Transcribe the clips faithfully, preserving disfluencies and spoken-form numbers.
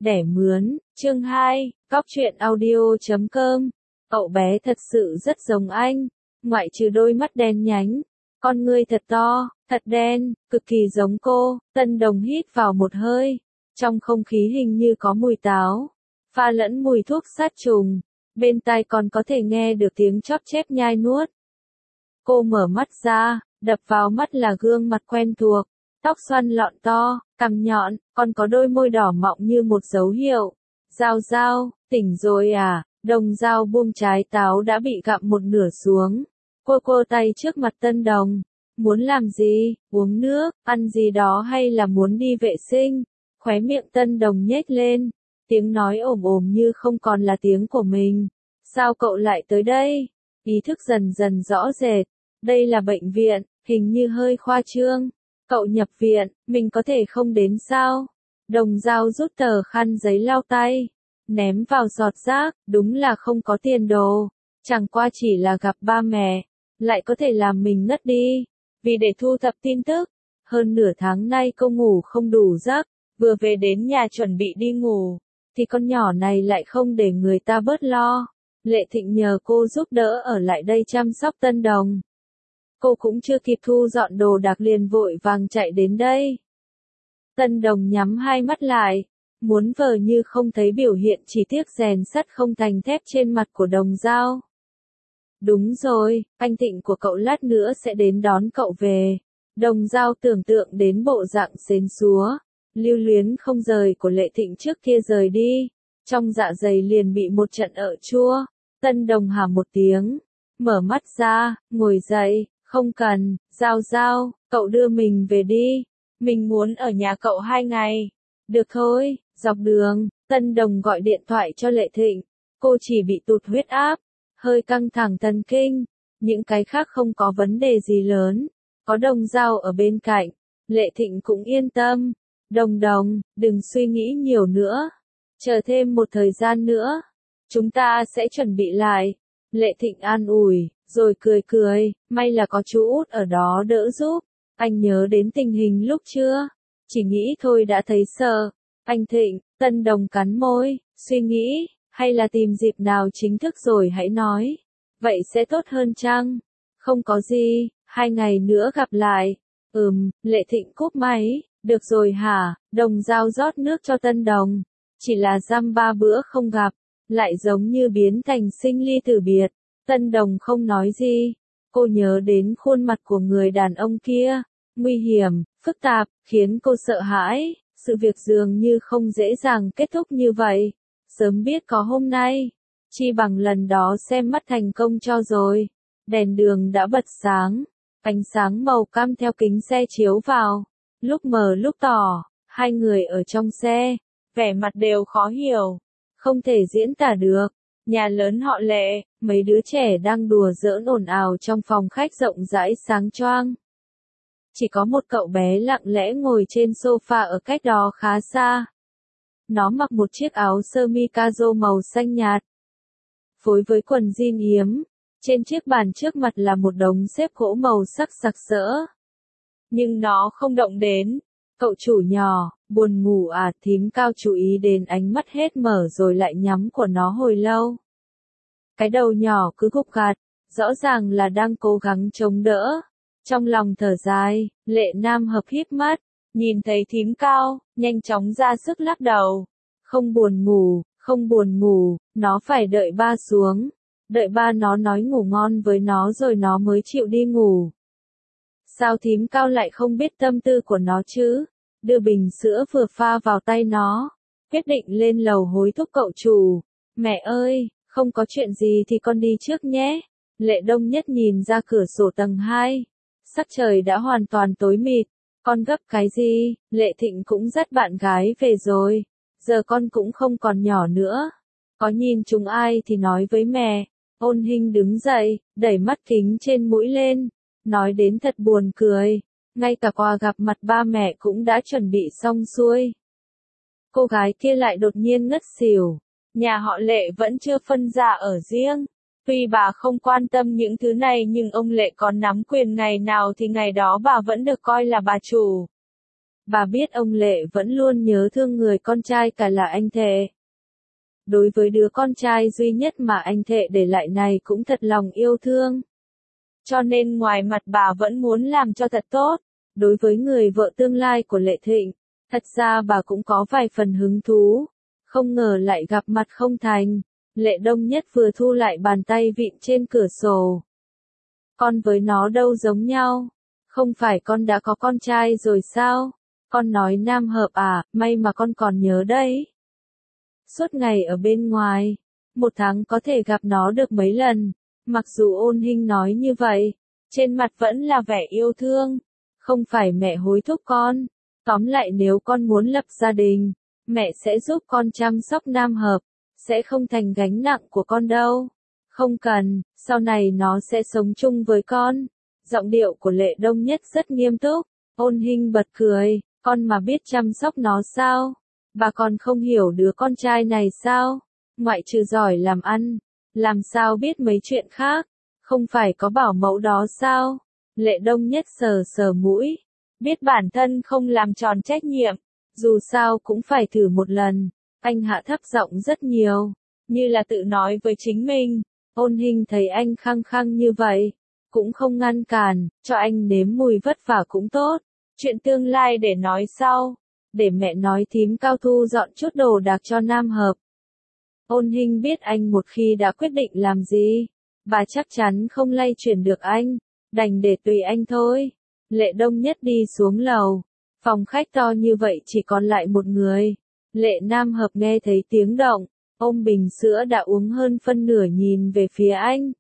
Đẻ mướn, chương hai, Góc truyện audio chấm com. Cậu bé thật sự rất giống anh, ngoại trừ đôi mắt đen nhánh, con ngươi thật to, thật đen, cực kỳ giống cô. Tân Đồng hít vào một hơi, trong không khí hình như có mùi táo, pha lẫn mùi thuốc sát trùng, bên tai còn có thể nghe được tiếng chóp chép nhai nuốt. Cô mở mắt ra, đập vào mắt là gương mặt quen thuộc, tóc xoăn lọn to, cằm nhọn, còn có đôi môi đỏ mọng như một dấu hiệu. Giao Giao, tỉnh rồi à? Đồng Giao buông trái táo đã bị gặm một nửa xuống. Cô cô tay trước mặt Tân Đồng. Muốn làm gì? Uống nước, ăn gì đó hay là muốn đi vệ sinh? Khóe miệng Tân Đồng nhếch lên. Tiếng nói ồm ồm như không còn là tiếng của mình. Sao cậu lại tới đây? Ý thức dần dần rõ rệt. Đây là bệnh viện, hình như hơi khoa trương. Cậu nhập viện, mình có thể không đến sao? Đồng Giao rút tờ khăn giấy lau tay, ném vào giọt rác, đúng là không có tiền đồ. Chẳng qua chỉ là gặp ba mẹ, lại có thể làm mình ngất đi. Vì để thu thập tin tức, hơn nửa tháng nay cô ngủ không đủ giấc, vừa về đến nhà chuẩn bị đi ngủ, thì con nhỏ này lại không để người ta bớt lo. Lệ Thịnh nhờ cô giúp đỡ ở lại đây chăm sóc Tân Đồng. Cô cũng chưa kịp thu dọn đồ đạc liền vội vàng chạy đến đây. Tân Đồng nhắm hai mắt lại, muốn vờ như không thấy biểu hiện chỉ tiếc rèn sắt không thành thép trên mặt của Đồng Giao. Đúng rồi, anh Thịnh của cậu lát nữa sẽ đến đón cậu về. Đồng Giao tưởng tượng đến bộ dạng xến xúa, lưu luyến không rời của Lệ Thịnh trước kia rời đi. Trong dạ dày liền bị một trận ợ chua. Tân Đồng hả một tiếng, mở mắt ra, ngồi dậy. Không cần, Giao Giao, cậu đưa mình về đi. Mình muốn ở nhà cậu hai ngày. Được thôi, dọc đường, Tân Đồng gọi điện thoại cho Lệ Thịnh. Cô chỉ bị tụt huyết áp, hơi căng thẳng thần kinh. Những cái khác không có vấn đề gì lớn. Có Đồng Giao ở bên cạnh, Lệ Thịnh cũng yên tâm. Đồng Đồng, đừng suy nghĩ nhiều nữa. Chờ thêm một thời gian nữa, chúng ta sẽ chuẩn bị lại. Lệ Thịnh an ủi. Rồi cười cười, may là có chú Út ở đó đỡ giúp. Anh nhớ đến tình hình lúc chưa? Chỉ nghĩ thôi đã thấy sợ. Anh Thịnh, Tân Đồng cắn môi, suy nghĩ, hay là tìm dịp nào chính thức rồi hãy nói. Vậy sẽ tốt hơn chăng? Không có gì, hai ngày nữa gặp lại. Ừm, Lệ Thịnh cúp máy, được rồi hả? Đồng Giao rót nước cho Tân Đồng. Chỉ là dăm ba bữa không gặp, lại giống như biến thành sinh ly tử biệt. Tân Đồng không nói gì, cô nhớ đến khuôn mặt của người đàn ông kia, nguy hiểm, phức tạp, khiến cô sợ hãi, sự việc dường như không dễ dàng kết thúc như vậy. Sớm biết có hôm nay, chi bằng lần đó xem mắt thành công cho rồi. Đèn đường đã bật sáng, ánh sáng màu cam theo kính xe chiếu vào, lúc mờ lúc tỏ, hai người ở trong xe, vẻ mặt đều khó hiểu, không thể diễn tả được. Nhà lớn họ Lệ, mấy đứa trẻ đang đùa giỡn ồn ào trong phòng khách rộng rãi sáng choang. Chỉ có một cậu bé lặng lẽ ngồi trên sofa ở cách đó khá xa. Nó mặc một chiếc áo sơ mi caro màu xanh nhạt, phối với quần jean yếm. Trên chiếc bàn trước mặt là một đống xếp gỗ màu sắc sặc sỡ. Nhưng nó không động đến. Cậu chủ nhỏ, buồn ngủ à? Thím Cao chú ý đến ánh mắt hết mở rồi lại nhắm của nó hồi lâu. Cái đầu nhỏ cứ gục gạt, rõ ràng là đang cố gắng chống đỡ. Trong lòng thở dài, Lệ Nam hợp híp mắt, nhìn thấy thím Cao, nhanh chóng ra sức lắc đầu. Không buồn ngủ, không buồn ngủ, nó phải đợi ba xuống. Đợi ba nó nói ngủ ngon với nó rồi nó mới chịu đi ngủ. Sao thím Cao lại không biết tâm tư của nó chứ? Đưa bình sữa vừa pha vào tay nó, quyết định lên lầu hối thúc cậu chủ. Mẹ ơi, không có chuyện gì thì con đi trước nhé. Lệ Đông Nhất nhìn ra cửa sổ tầng hai. Sắc trời đã hoàn toàn tối mịt. Con gấp cái gì? Lệ Thịnh cũng dắt bạn gái về rồi. Giờ con cũng không còn nhỏ nữa. Có nhìn chúng ai thì nói với mẹ. Ôn Hinh đứng dậy, đẩy mắt kính trên mũi lên. Nói đến thật buồn cười. Ngay cả quà gặp mặt ba mẹ cũng đã chuẩn bị xong xuôi. Cô gái kia lại đột nhiên ngất xỉu. Nhà họ Lệ vẫn chưa phân gia ở riêng. Tuy bà không quan tâm những thứ này nhưng ông Lệ còn nắm quyền ngày nào thì ngày đó bà vẫn được coi là bà chủ. Bà biết ông Lệ vẫn luôn nhớ thương người con trai cả là anh Thệ. Đối với đứa con trai duy nhất mà anh Thệ để lại này cũng thật lòng yêu thương. Cho nên ngoài mặt bà vẫn muốn làm cho thật tốt. Đối với người vợ tương lai của Lệ Thịnh, thật ra bà cũng có vài phần hứng thú. Không ngờ lại gặp mặt không thành. Lệ Đông Nhất vừa thu lại bàn tay vịn trên cửa sổ. Con với nó đâu giống nhau. Không phải con đã có con trai rồi sao? Con nói nam hợp à, may mà con còn nhớ đấy. Suốt ngày ở bên ngoài, một tháng có thể gặp nó được mấy lần. Mặc dù Ôn Hinh nói như vậy, trên mặt vẫn là vẻ yêu thương. Không phải mẹ hối thúc con. Tóm lại nếu con muốn lập gia đình, mẹ sẽ giúp con chăm sóc nam hợp, sẽ không thành gánh nặng của con đâu. Không cần, sau này nó sẽ sống chung với con. Giọng điệu của Lệ Đông Nhất rất nghiêm túc. Ôn Hinh bật cười, con mà biết chăm sóc nó sao? Bà còn không hiểu đứa con trai này sao? Ngoại trừ giỏi làm ăn, làm sao biết mấy chuyện khác? Không phải có bảo mẫu đó sao? Lệ Đông Nhất sờ sờ mũi, biết bản thân không làm tròn trách nhiệm, dù sao cũng phải thử một lần. Anh hạ thấp giọng rất nhiều, như là tự nói với chính mình. Ôn Hinh thấy anh khăng khăng như vậy, cũng không ngăn cản, cho anh nếm mùi vất vả cũng tốt. Chuyện tương lai để nói sau, để mẹ nói thím Cao thu dọn chút đồ đạc cho nam hợp. Ôn Hinh biết anh một khi đã quyết định làm gì, bà chắc chắn không lay chuyển được anh, đành để tùy anh thôi. Lệ Đông Nhất đi xuống lầu, phòng khách to như vậy chỉ còn lại một người. Lệ Nam Hợp nghe thấy tiếng động, ôm bình sữa đã uống hơn phân nửa nhìn về phía anh.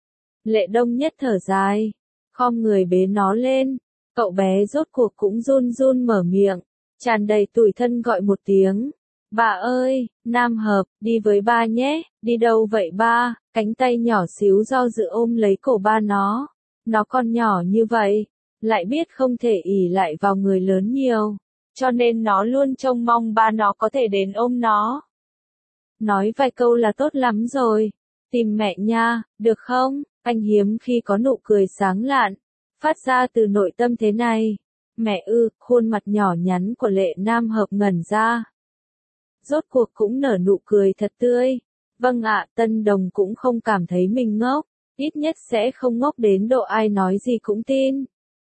Lệ Đông Nhất thở dài, khom người bế nó lên, cậu bé rốt cuộc cũng run run mở miệng, tràn đầy tủi thân gọi một tiếng. Bà ơi, Nam Hợp, đi với ba nhé. Đi đâu vậy ba? Cánh tay nhỏ xíu do dự ôm lấy cổ ba nó. Nó còn nhỏ như vậy, lại biết không thể ỷ lại vào người lớn nhiều, cho nên nó luôn trông mong ba nó có thể đến ôm nó. Nói vài câu là tốt lắm rồi. Tìm mẹ nha, được không? Anh hiếm khi có nụ cười sáng lạn, phát ra từ nội tâm thế này. Mẹ ư, khuôn mặt nhỏ nhắn của Lệ Nam Hợp ngẩn ra. Rốt cuộc cũng nở nụ cười thật tươi. Vâng ạ, Tân Đồng cũng không cảm thấy mình ngốc, ít nhất sẽ không ngốc đến độ ai nói gì cũng tin.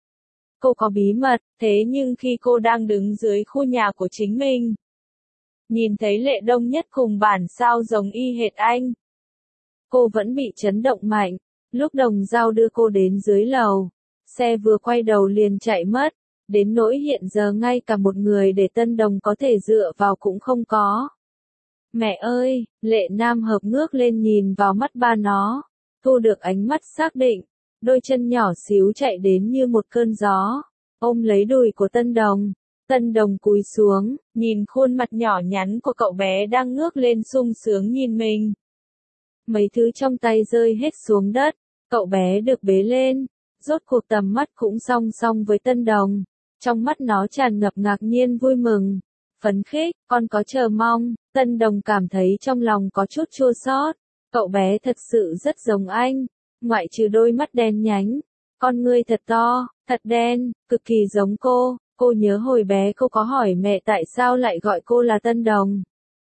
Cô có bí mật, thế nhưng khi cô đang đứng dưới khu nhà của chính mình, nhìn thấy Lệ Đông Nhất cùng bản sao giống y hệt anh, cô vẫn bị chấn động mạnh. Lúc Đồng Dao đưa cô đến dưới lầu, xe vừa quay đầu liền chạy mất, đến nỗi hiện giờ ngay cả một người để Tân Đồng có thể dựa vào cũng không có. Mẹ ơi, Lệ Nam Hợp ngước lên nhìn vào mắt ba nó, thu được ánh mắt xác định, đôi chân nhỏ xíu chạy đến như một cơn gió, ôm lấy đùi của Tân Đồng. Tân Đồng cúi xuống, nhìn khuôn mặt nhỏ nhắn của cậu bé đang ngước lên sung sướng nhìn mình. Mấy thứ trong tay rơi hết xuống đất, cậu bé được bế lên, rốt cuộc tầm mắt cũng song song với Tân Đồng. Trong mắt nó tràn ngập ngạc nhiên vui mừng, phấn khích, con có chờ mong. Tân Đồng cảm thấy trong lòng có chút chua xót. Cậu bé thật sự rất giống anh, ngoại trừ đôi mắt đen nhánh, con ngươi thật to, thật đen, cực kỳ giống cô. Cô nhớ hồi bé cô có hỏi mẹ tại sao lại gọi cô là Tân Đồng.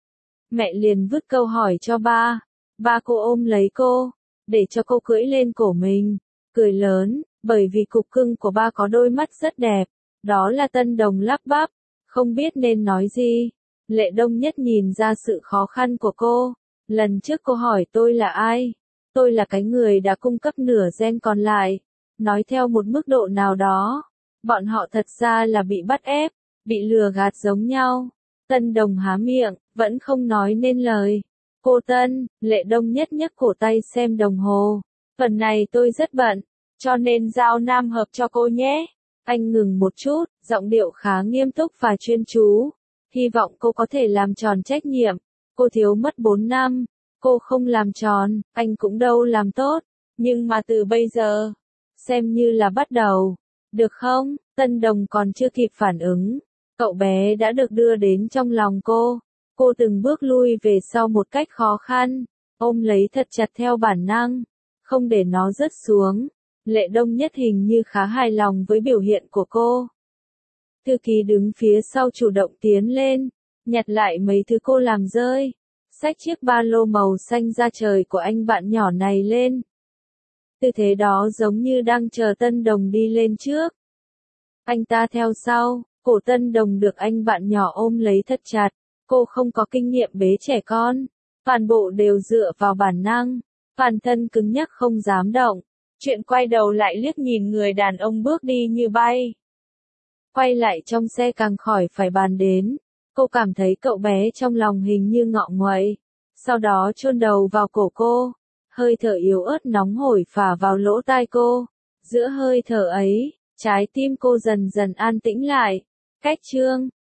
Mẹ liền vứt câu hỏi cho ba. Ba cô ôm lấy cô, để cho cô cưỡi lên cổ mình, cười lớn, bởi vì cục cưng của ba có đôi mắt rất đẹp. Đó là Tân Đồng lắp bắp, không biết nên nói gì. Lệ Đông Nhất nhìn ra sự khó khăn của cô. Lần trước cô hỏi tôi là ai? Tôi là cái người đã cung cấp nửa gen còn lại. Nói theo một mức độ nào đó, bọn họ thật ra là bị bắt ép, bị lừa gạt giống nhau. Tân Đồng há miệng, vẫn không nói nên lời. Cô Tân, Lệ Đông Nhất nhấc cổ tay xem đồng hồ. Phần này tôi rất bận, cho nên giao Nam Hợp cho cô nhé. Anh ngừng một chút, giọng điệu khá nghiêm túc và chuyên chú. Hy vọng cô có thể làm tròn trách nhiệm. Cô thiếu mất bốn năm. Cô không làm tròn, anh cũng đâu làm tốt. Nhưng mà từ bây giờ, xem như là bắt đầu. Được không? Tân Đồng còn chưa kịp phản ứng. Cậu bé đã được đưa đến trong lòng cô. Cô từng bước lui về sau một cách khó khăn, ôm lấy thật chặt theo bản năng, không để nó rớt xuống. Lệ Đông Nhất hình như khá hài lòng với biểu hiện của cô. Thư ký đứng phía sau chủ động tiến lên, nhặt lại mấy thứ cô làm rơi, xách chiếc ba lô màu xanh da trời của anh bạn nhỏ này lên. Tư thế đó giống như đang chờ Tân Đồng đi lên trước. Anh ta theo sau, cổ Tân Đồng được anh bạn nhỏ ôm lấy thật chặt, cô không có kinh nghiệm bế trẻ con, toàn bộ đều dựa vào bản năng, toàn thân cứng nhắc không dám động. Chuyện quay đầu lại liếc nhìn người đàn ông bước đi như bay. Quay lại trong xe càng khỏi phải bàn đến, cô cảm thấy cậu bé trong lòng hình như ngọ nguậy, sau đó chôn đầu vào cổ cô, hơi thở yếu ớt nóng hổi phả vào lỗ tai cô, giữa hơi thở ấy, trái tim cô dần dần an tĩnh lại. Cách chương